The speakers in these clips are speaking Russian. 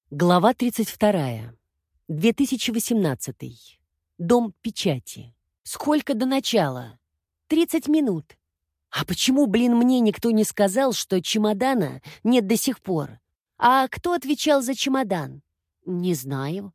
Глава 32. 2018. Дом печати. Сколько до начала? 30 минут. А почему, мне никто не сказал, что чемодана нет до сих пор? А кто отвечал за чемодан? Не знаю.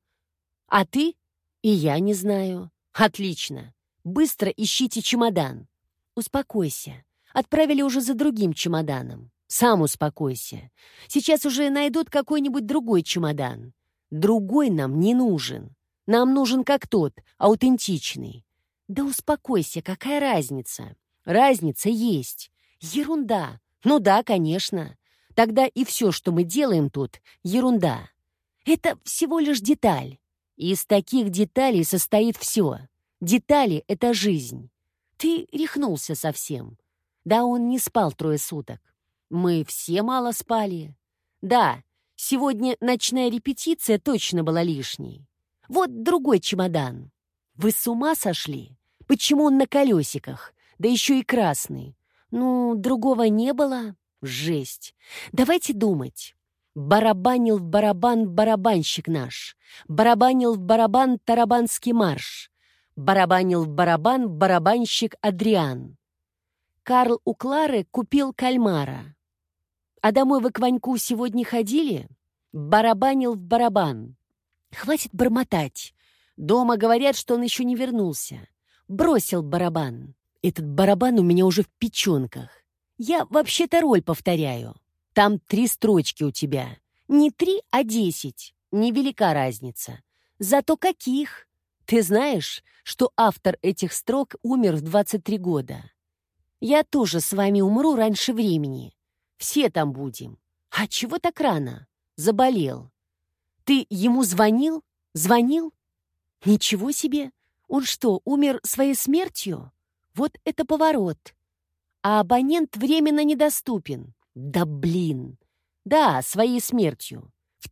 А ты? И я не знаю. Отлично. Быстро ищите чемодан. Успокойся. Отправили уже за другим чемоданом. Сам успокойся. Сейчас уже найдут какой-нибудь другой чемодан. Другой нам не нужен. Нам нужен как тот, аутентичный. Да успокойся, какая разница? Разница есть. Ерунда. Ну да, конечно. Тогда и все, что мы делаем тут, ерунда. Это всего лишь деталь. И из таких деталей состоит все. Детали — это жизнь. Ты рехнулся совсем. Да, он не спал 3 суток. Мы все мало спали. Да, сегодня ночная репетиция точно была лишней. Вот другой чемодан. Вы с ума сошли? Почему он на колесиках? Да еще и красный. Ну, другого не было? Жесть. Давайте думать. Барабанил в барабан барабанщик наш. Барабанил в барабан тарабанский марш. Барабанил в барабан барабанщик Адриан. Карл у Клары купил кальмара. А домой вы к Ваньку сегодня ходили? Барабанил в барабан. Хватит бормотать. Дома говорят, что он еще не вернулся. Бросил барабан. Этот барабан у меня уже в печенках. Я вообще-то роль повторяю. Там 3 строчки у тебя. Не 3, а 10. Невелика разница. Зато каких? Ты знаешь, что автор этих строк умер в 23 года? Я тоже с вами умру раньше времени. Все там будем. А чего так рано? Заболел. Ты ему звонил? Звонил? Ничего себе! Он что, умер своей смертью? Вот это поворот. А абонент временно недоступен. Да блин! Да, своей смертью. В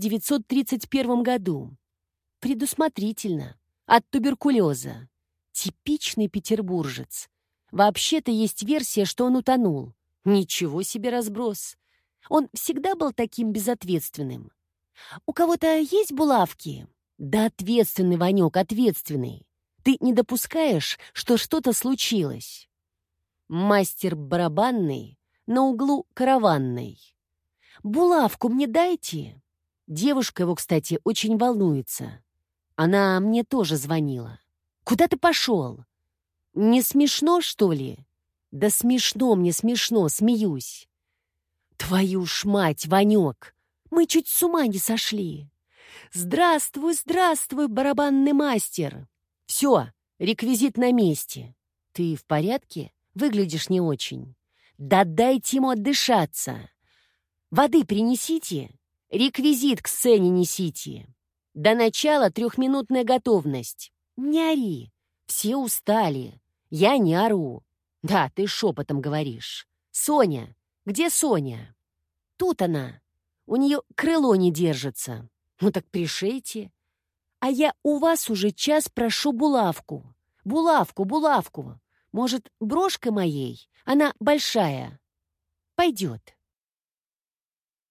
1931 году. Предусмотрительно. От туберкулеза. Типичный петербуржец. Вообще-то есть версия, что он утонул. Ничего себе разброс. Он всегда был таким безответственным. У кого-то есть булавки? Да ответственный, Ванек, ответственный. Ты не допускаешь, что что-то случилось. Мастер барабанный на углу караванной. Булавку мне дайте. Девушка его, кстати, очень волнуется. Она мне тоже звонила. Куда ты пошел? Не смешно, что ли? Да смешно мне, смешно, смеюсь. Твою ж мать, Ванек, мы чуть с ума не сошли. Здравствуй, здравствуй, барабанный мастер. Все, реквизит на месте. Ты в порядке? Выглядишь не очень. Да дайте ему отдышаться. Воды принесите, реквизит к сцене несите. До начала 3-минутная готовность. Не ори, все устали. Я не ору. Да, ты шепотом говоришь. Соня, где Соня? Тут она. У нее крыло не держится. Ну так пришейте. А я у вас уже час прошу булавку. Булавку, булавку. Может, брошка моей? Она большая. Пойдет.